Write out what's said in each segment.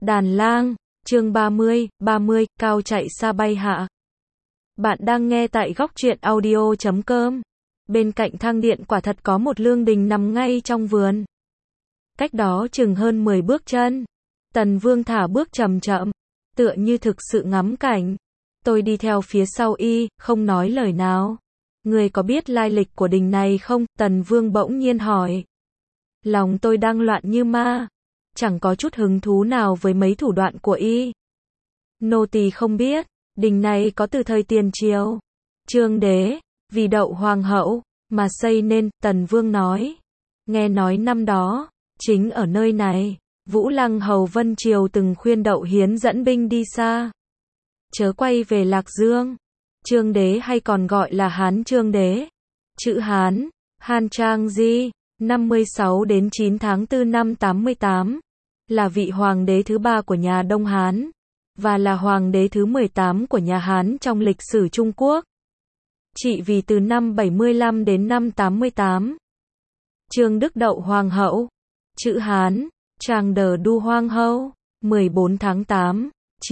Đàn lang, chương 30, cao chạy xa bay hạ. Bạn đang nghe tại góc truyện audio.com. Bên cạnh thang điện quả thật có một lương đình nằm ngay trong vườn. Cách đó chừng hơn 10 bước chân. Tần Vương thả bước chậm chậm, tựa như thực sự ngắm cảnh. Tôi đi theo phía sau y, không nói lời nào. Người có biết lai lịch của đình này không? Tần Vương bỗng nhiên hỏi. Lòng tôi đang loạn như ma, chẳng có chút hứng thú nào với mấy thủ đoạn của y. Nô tỳ không biết, đình này có từ thời tiền triều. Trương đế, vì đậu hoàng hậu, mà xây nên, Tần Vương nói. Nghe nói năm đó, chính ở nơi này, Vũ Lăng hầu Vân Triều từng khuyên Đậu Hiến dẫn binh đi xa, chớ quay về Lạc Dương. Trương đế hay còn gọi là Hán Trương đế. Chữ Hán, Han Trang Di, 56 đến 9 tháng 4 năm 88, là vị hoàng đế thứ 3 của nhà Đông Hán, và là hoàng đế thứ 18 của nhà Hán trong lịch sử Trung Quốc. Trị vì từ năm 75 đến năm 88. Trương Đức Đậu Hoàng hậu, chữ Hán, Trang Đờ Đu Hoang hậu, 14 tháng 8,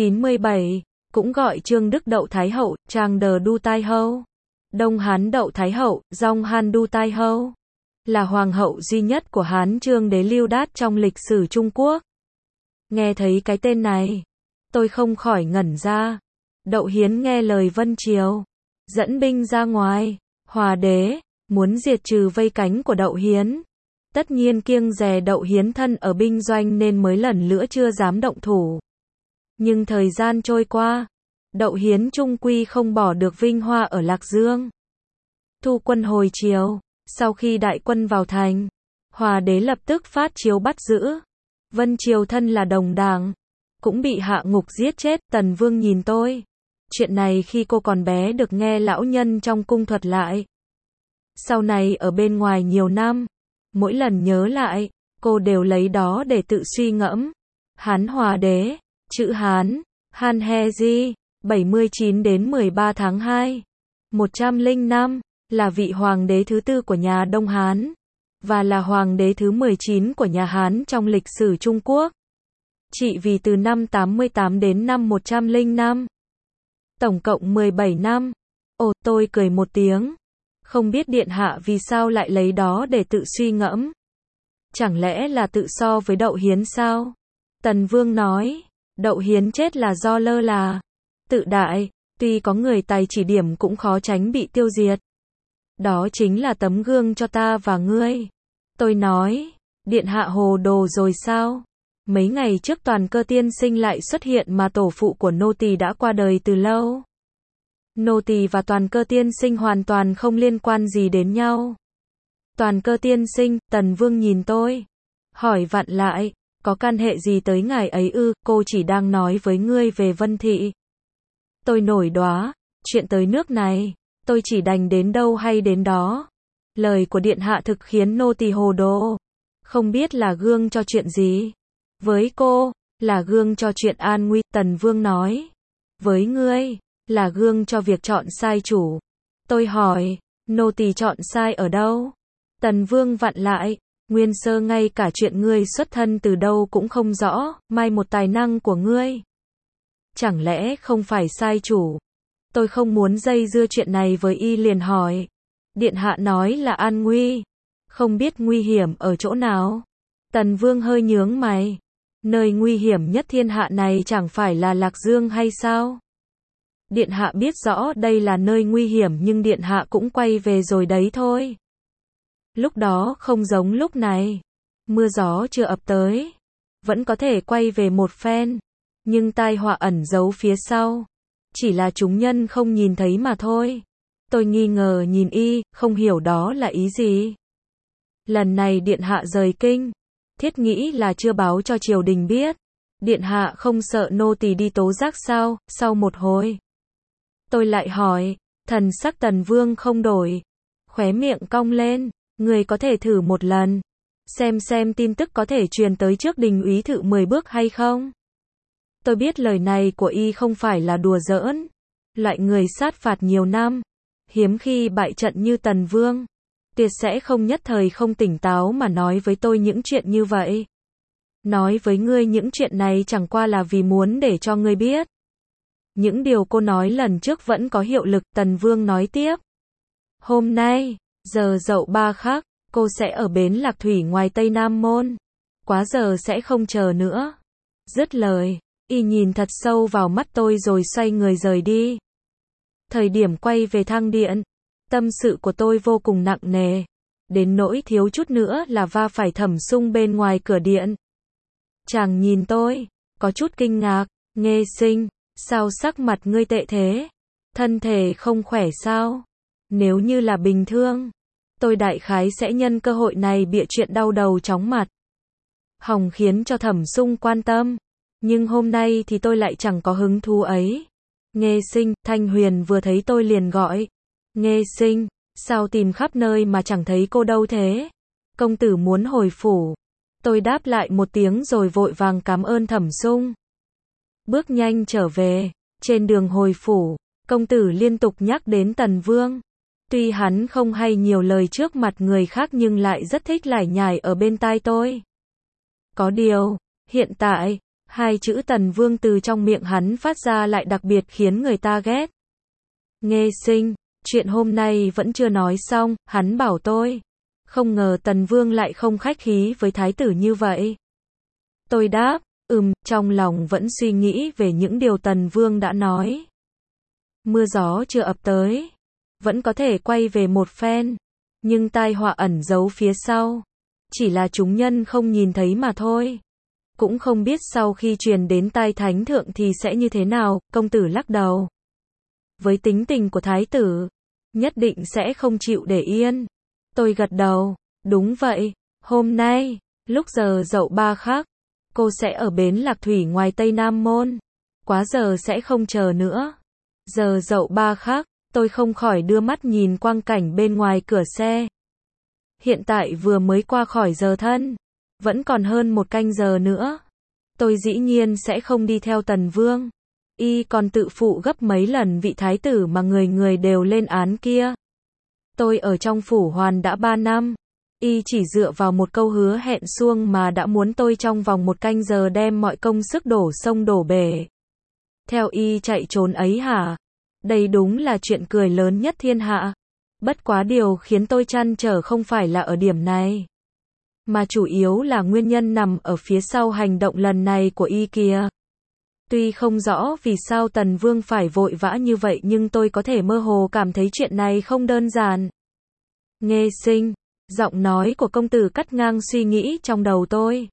97, cũng gọi Trương Đức Đậu Thái hậu, Trang Đờ Đu Tai hậu. Đông Hán Đậu Thái hậu, Dong Han Đu Tai hậu, là hoàng hậu duy nhất của Hán Trương đế Lưu Đát trong lịch sử Trung Quốc. Nghe thấy cái tên này, tôi không khỏi ngẩn ra. Đậu Hiến nghe lời Vân Triều, dẫn binh ra ngoài. Hòa đế muốn diệt trừ vây cánh của Đậu Hiến, tất nhiên kiêng dè Đậu Hiến thân ở binh doanh nên mới lần nữa chưa dám động thủ. Nhưng thời gian trôi qua, Đậu Hiến trung quy không bỏ được vinh hoa ở Lạc Dương. Thu quân hồi triều, sau khi đại quân vào thành, Hòa đế lập tức phát chiếu bắt giữ. Vân Triều thân là đồng đảng, cũng bị hạ ngục giết chết. Tần Vương nhìn tôi. Chuyện này khi cô còn bé được nghe lão nhân trong cung thuật lại. Sau này ở bên ngoài nhiều năm, mỗi lần nhớ lại, cô đều lấy đó để tự suy ngẫm. Hán Hòa đế, chữ Hán, Han He Di, 79 đến 13 tháng 2, 105, là vị hoàng đế thứ 4 của nhà Đông Hán, và là hoàng đế thứ 19 của nhà Hán trong lịch sử Trung Quốc. Trị vì từ năm 88 đến năm 105. Tổng cộng 17 năm. Ồ, tôi cười một tiếng. Không biết điện hạ vì sao lại lấy đó để tự suy ngẫm. Chẳng lẽ là tự so với Đậu Hiến sao? Tần Vương nói, Đậu Hiến chết là do lơ là, tự đại, tuy có người tài chỉ điểm cũng khó tránh bị tiêu diệt. Đó chính là tấm gương cho ta và ngươi. Tôi nói, điện hạ hồ đồ rồi sao? Mấy ngày trước Toàn Cơ tiên sinh lại xuất hiện mà tổ phụ của nô tỳ đã qua đời từ lâu. Nô tỳ và Toàn Cơ tiên sinh hoàn toàn không liên quan gì đến nhau. Toàn Cơ tiên sinh, Tần Vương nhìn tôi, hỏi vặn lại, có can hệ gì tới ngài ấy ư? Cô chỉ đang nói với ngươi về Vân Thị. Tôi nổi đoá, chuyện tới nước này, tôi chỉ đành đến đâu hay đến đó. Lời của điện hạ thực khiến nô tỳ hồ đồ. Không biết là gương cho chuyện gì. Với cô, là gương cho chuyện an nguy, Tần Vương nói. Với ngươi, là gương cho việc chọn sai chủ. Tôi hỏi, nô tỳ chọn sai ở đâu? Tần Vương vặn lại, nguyên sơ ngay cả chuyện ngươi xuất thân từ đâu cũng không rõ, mai một tài năng của ngươi. Chẳng lẽ không phải sai chủ? Tôi không muốn dây dưa chuyện này với y liền hỏi. Điện hạ nói là an nguy, không biết nguy hiểm ở chỗ nào? Tần Vương hơi nhướng mày. Nơi nguy hiểm nhất thiên hạ này chẳng phải là Lạc Dương hay sao? Điện hạ biết rõ đây là nơi nguy hiểm nhưng điện hạ cũng quay về rồi đấy thôi. Lúc đó không giống lúc này. Mưa gió chưa ập tới, vẫn có thể quay về một phen. Nhưng tai họa ẩn giấu phía sau, chỉ là chúng nhân không nhìn thấy mà thôi. Tôi nghi ngờ nhìn y, không hiểu đó là ý gì. Lần này điện hạ rời kinh, thiết nghĩ là chưa báo cho triều đình biết. Điện hạ không sợ nô tỳ đi tố giác sao? Sau một hồi, tôi lại hỏi, thần sắc Tần Vương không đổi, khóe miệng cong lên, người có thể thử một lần, xem tin tức có thể truyền tới trước đình úy thự 10 bước hay không? Tôi biết lời này của y không phải là đùa giỡn. Loại người sát phạt nhiều năm, hiếm khi bại trận như Tần Vương, tuyệt sẽ không nhất thời không tỉnh táo mà nói với tôi những chuyện như vậy. Nói với ngươi những chuyện này chẳng qua là vì muốn để cho ngươi biết. Những điều cô nói lần trước vẫn có hiệu lực, Tần Vương nói tiếp. Hôm nay, giờ Dậu 3 khắc, cô sẽ ở bến Lạc Thủy ngoài Tây Nam Môn. Quá giờ sẽ không chờ nữa. Dứt lời, y nhìn thật sâu vào mắt tôi rồi xoay người rời đi. Thời điểm quay về thang điện, tâm sự của tôi vô cùng nặng nề. Đến nỗi thiếu chút nữa là va phải Thẩm Sung bên ngoài cửa điện. Chàng nhìn tôi, có chút kinh ngạc, Nghê Sinh, sao sắc mặt ngươi tệ thế? Thân thể không khỏe sao? Nếu như là bình thường, tôi đại khái sẽ nhân cơ hội này bịa chuyện đau đầu chóng mặt. Hòng khiến cho Thẩm Sung quan tâm. Nhưng hôm nay thì tôi lại chẳng có hứng thú ấy. Nghê Sinh, Thanh Huyền vừa thấy tôi liền gọi. Nghê Sinh, sao tìm khắp nơi mà chẳng thấy cô đâu thế? Công tử muốn hồi phủ. Tôi đáp lại một tiếng rồi vội vàng cảm ơn Thẩm Sung. Bước nhanh trở về, trên đường hồi phủ, công tử liên tục nhắc đến Tần Vương. Tuy hắn không hay nhiều lời trước mặt người khác nhưng lại rất thích lải nhải ở bên tai tôi. Có điều, hiện tại, hai chữ Tần Vương từ trong miệng hắn phát ra lại đặc biệt khiến người ta ghét. Nghê Sinh, chuyện hôm nay vẫn chưa nói xong, hắn bảo tôi. Không ngờ Tần Vương lại không khách khí với thái tử như vậy. Tôi đáp, trong lòng vẫn suy nghĩ về những điều Tần Vương đã nói. Mưa gió chưa ập tới, vẫn có thể quay về một phen, nhưng tai họa ẩn giấu phía sau. Chỉ là chúng nhân không nhìn thấy mà thôi. Cũng không biết sau khi truyền đến tai thánh thượng thì sẽ như thế nào, công tử lắc đầu. Với tính tình của thái tử, nhất định sẽ không chịu để yên. Tôi gật đầu, đúng vậy, hôm nay, lúc giờ Dậu 3 khắc, cô sẽ ở bến Lạc Thủy ngoài Tây Nam Môn. Quá giờ sẽ không chờ nữa. Giờ Dậu 3 khắc, tôi không khỏi đưa mắt nhìn quang cảnh bên ngoài cửa xe. Hiện tại vừa mới qua khỏi giờ thân, vẫn còn hơn 1 canh giờ nữa. Tôi dĩ nhiên sẽ không đi theo Tần Vương. Y còn tự phụ gấp mấy lần vị thái tử mà người người đều lên án kia. Tôi ở trong phủ hoàn đã 3 năm. Y chỉ dựa vào một câu hứa hẹn suông mà đã muốn tôi trong vòng 1 canh giờ đem mọi công sức đổ sông đổ bể. Theo Y chạy trốn ấy hả? Đây đúng là chuyện cười lớn nhất thiên hạ. Bất quá điều khiến tôi trăn trở không phải là ở điểm này, mà chủ yếu là nguyên nhân nằm ở phía sau hành động lần này của Y kìa. Tuy không rõ vì sao Tần Vương phải vội vã như vậy nhưng tôi có thể mơ hồ cảm thấy chuyện này không đơn giản. Nghê Sinh, giọng nói của công tử cắt ngang suy nghĩ trong đầu tôi.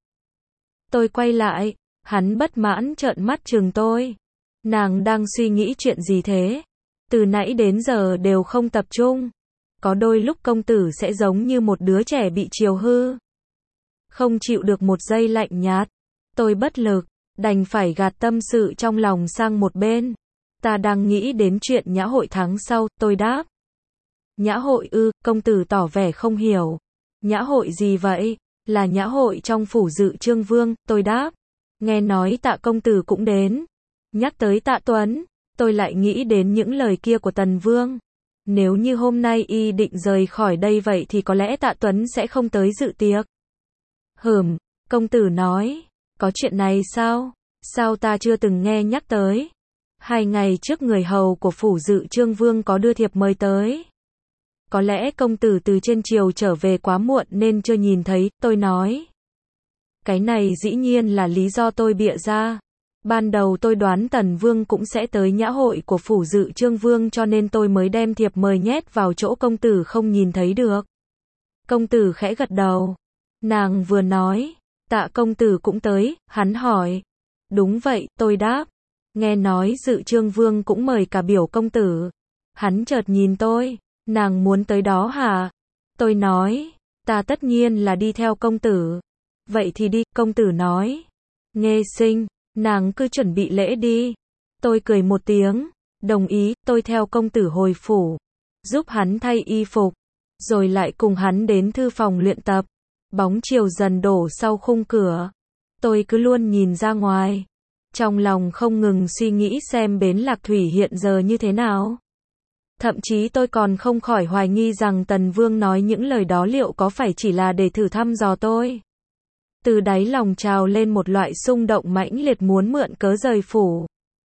Tôi quay lại, hắn bất mãn trợn mắt trừng tôi. Nàng đang suy nghĩ chuyện gì thế? Từ nãy đến giờ đều không tập trung. Có đôi lúc công tử sẽ giống như một đứa trẻ bị chiều hư. Không chịu được một giây lạnh nhạt. Tôi bất lực, đành phải gạt tâm sự trong lòng sang một bên. Ta đang nghĩ đến chuyện nhã hội tháng sau, tôi đáp. Nhã hội ư? Công tử tỏ vẻ không hiểu. Nhã hội gì vậy? Là nhã hội trong phủ Dự Trương Vương, tôi đáp. Nghe nói Tạ công tử cũng đến. Nhắc tới Tạ Tuấn, tôi lại nghĩ đến những lời kia của Tần Vương. Nếu như hôm nay Y định rời khỏi đây vậy thì có lẽ Tạ Tuấn sẽ không tới dự tiệc. Công tử nói, có chuyện này sao? Sao ta chưa từng nghe nhắc tới? 2 ngày trước người hầu của phủ Dự Trương Vương có đưa thiệp mời tới. Có lẽ công tử từ trên triều trở về quá muộn nên chưa nhìn thấy, tôi nói. Cái này dĩ nhiên là lý do tôi bịa ra. Ban đầu tôi đoán Tần Vương cũng sẽ tới nhã hội của phủ Dự Trương Vương cho nên tôi mới đem thiệp mời nhét vào chỗ công tử không nhìn thấy được. Công tử khẽ gật đầu. Nàng vừa nói, Tạ công tử cũng tới, hắn hỏi. Đúng vậy, tôi đáp. Nghe nói Dự Trương Vương cũng mời cả biểu công tử. Hắn chợt nhìn tôi, nàng muốn tới đó hả? Tôi nói, ta tất nhiên là đi theo công tử. Vậy thì đi, công tử nói. Nghê Sinh, nàng cứ chuẩn bị lễ đi. Tôi cười một tiếng, đồng ý, tôi theo công tử hồi phủ, giúp hắn thay y phục, rồi lại cùng hắn đến thư phòng luyện tập. Bóng chiều dần đổ sau khung cửa. Tôi cứ luôn nhìn ra ngoài, trong lòng không ngừng suy nghĩ xem bến Lạc Thủy hiện giờ như thế nào. Thậm chí tôi còn không khỏi hoài nghi rằng Tần Vương nói những lời đó liệu có phải chỉ là để thử thăm dò tôi. Từ đáy lòng trào lên một loại xung động mãnh liệt muốn mượn cớ rời phủ.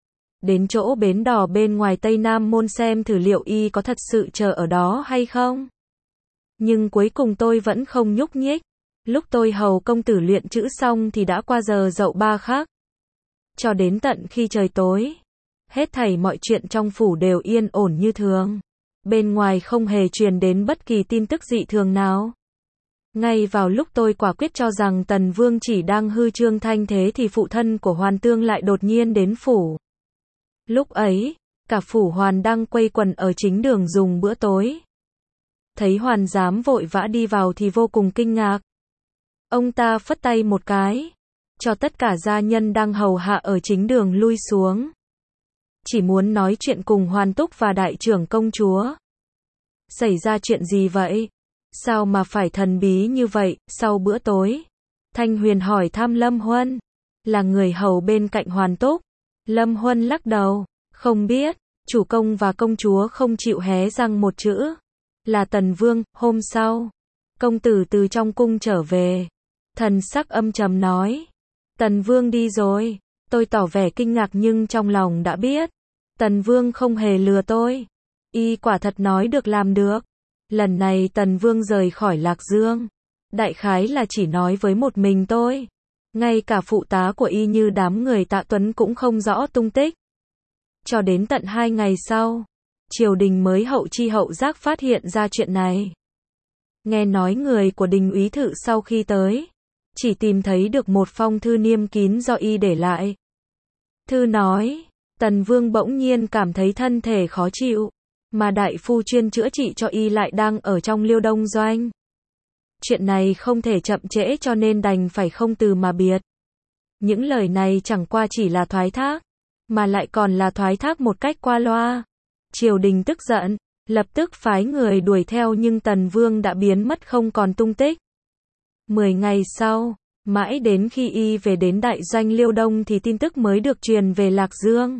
Đến chỗ bến đò bên ngoài Tây Nam Môn xem thử liệu y có thật sự chờ ở đó hay không. Nhưng cuối cùng tôi vẫn không nhúc nhích. Lúc tôi hầu công tử luyện chữ xong thì đã qua giờ dậu 3 khắc. Cho đến tận khi trời tối, hết thảy mọi chuyện trong phủ đều yên ổn như thường. Bên ngoài không hề truyền đến bất kỳ tin tức dị thường nào. Ngay vào lúc tôi quả quyết cho rằng Tần Vương chỉ đang hư trương thanh thế thì phụ thân của Hoàn Tương lại đột nhiên đến phủ. Lúc ấy, cả phủ Hoàn đang quây quần ở chính đường dùng bữa tối. Thấy Hoàn Giám vội vã đi vào thì vô cùng kinh ngạc. Ông ta phất tay một cái, cho tất cả gia nhân đang hầu hạ ở chính đường lui xuống. Chỉ muốn nói chuyện cùng Hoàn Túc và đại trưởng công chúa. Xảy ra chuyện gì vậy? Sao mà phải thần bí như vậy? Sau bữa tối, Thanh Huyền hỏi thăm Lâm Huân, là người hầu bên cạnh Hoàn Túc. Lâm Huân lắc đầu, không biết, chủ công và công chúa không chịu hé răng một chữ. Là Tần Vương. Hôm sau, công tử từ trong cung trở về, thần sắc âm trầm nói, Tần Vương đi rồi. Tôi tỏ vẻ kinh ngạc nhưng trong lòng đã biết, Tần Vương không hề lừa tôi. Y quả thật nói được làm được. Lần này Tần Vương rời khỏi Lạc Dương, đại khái là chỉ nói với một mình tôi. Ngay cả phụ tá của y như đám người Tạ Tuấn cũng không rõ tung tích. Cho đến tận 2 ngày sau, triều đình mới hậu chi hậu giác phát hiện ra chuyện này. Nghe nói người của Đình úy Thự sau khi tới, chỉ tìm thấy được một phong thư niêm kín do y để lại. Thư nói, Tần Vương bỗng nhiên cảm thấy thân thể khó chịu, mà đại phu chuyên chữa trị cho y lại đang ở trong Liêu Đông Doanh. Chuyện này không thể chậm trễ cho nên đành phải không từ mà biệt. Những lời này chẳng qua chỉ là thoái thác, mà lại còn là thoái thác một cách qua loa. Triều đình tức giận, lập tức phái người đuổi theo nhưng Tần Vương đã biến mất không còn tung tích. 10 ngày sau, mãi đến khi y về đến đại doanh Liêu Đông thì tin tức mới được truyền về Lạc Dương.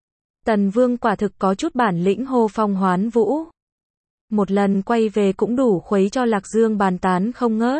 Tần Vương quả thực có chút bản lĩnh hô phong hoán vũ. Một lần quay về cũng đủ khuấy cho Lạc Dương bàn tán không ngớt.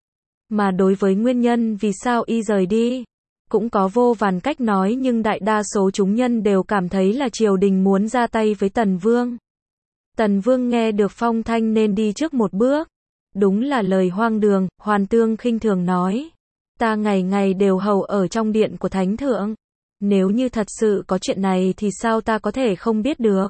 Mà đối với nguyên nhân vì sao y rời đi, cũng có vô vàn cách nói nhưng đại đa số chúng nhân đều cảm thấy là triều đình muốn ra tay với Tần Vương. Tần Vương nghe được phong thanh nên đi trước một bước. Đúng là lời hoang đường. Hoàn Tương khinh thường nói, ta ngày ngày đều hầu ở trong điện của Thánh Thượng. Nếu như thật sự có chuyện này thì sao ta có thể không biết được?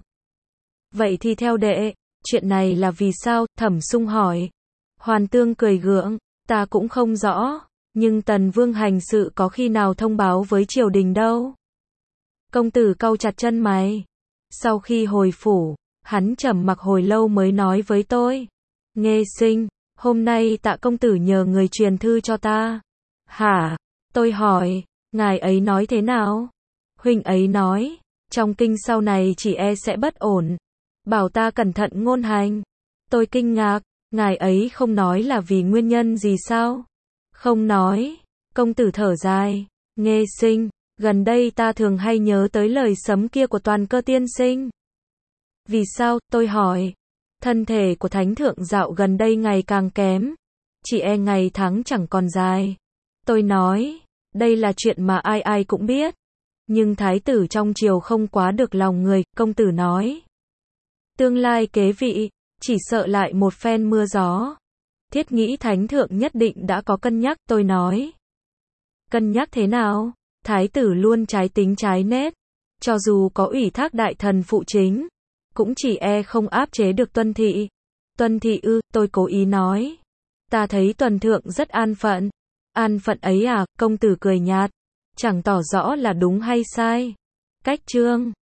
Vậy thì theo đệ, chuyện này là vì sao? Thẩm Sung hỏi. Hoàn Tương cười gượng, ta cũng không rõ, nhưng Tần Vương hành sự có khi nào thông báo với triều đình đâu. Công tử cau chặt chân mày. Sau khi hồi phủ, hắn trầm mặc hồi lâu mới nói với tôi, Nghê Sinh, hôm nay Tạ công tử nhờ người truyền thư cho ta. Hả? Tôi hỏi, ngài ấy nói thế nào? Huynh ấy nói, trong kinh sau này chỉ e sẽ bất ổn, bảo ta cẩn thận ngôn hành. Tôi kinh ngạc, ngài ấy không nói là vì nguyên nhân gì sao? Không nói. Công tử thở dài, Nghê Sinh, gần đây ta thường hay nhớ tới lời sấm kia của Toàn Cơ tiên sinh. Vì sao? Tôi hỏi. Thân thể của Thánh Thượng dạo gần đây ngày càng kém, chỉ e ngày tháng chẳng còn dài. Tôi nói, đây là chuyện mà ai ai cũng biết, nhưng thái tử trong triều không quá được lòng người. Công tử nói, tương lai kế vị, chỉ sợ lại một phen mưa gió. Thiết nghĩ Thánh Thượng nhất định đã có cân nhắc. Tôi nói, cân nhắc thế nào? Thái tử luôn trái tính trái nết, cho dù có ủy thác đại thần phụ chính, cũng chỉ e không áp chế được Tuân thị. Tuân thị ư? Tôi cố ý nói, ta thấy Tuần Thượng rất an phận. An phận ấy à? Công tử cười nhạt, chẳng tỏ rõ là đúng hay sai. Cách chương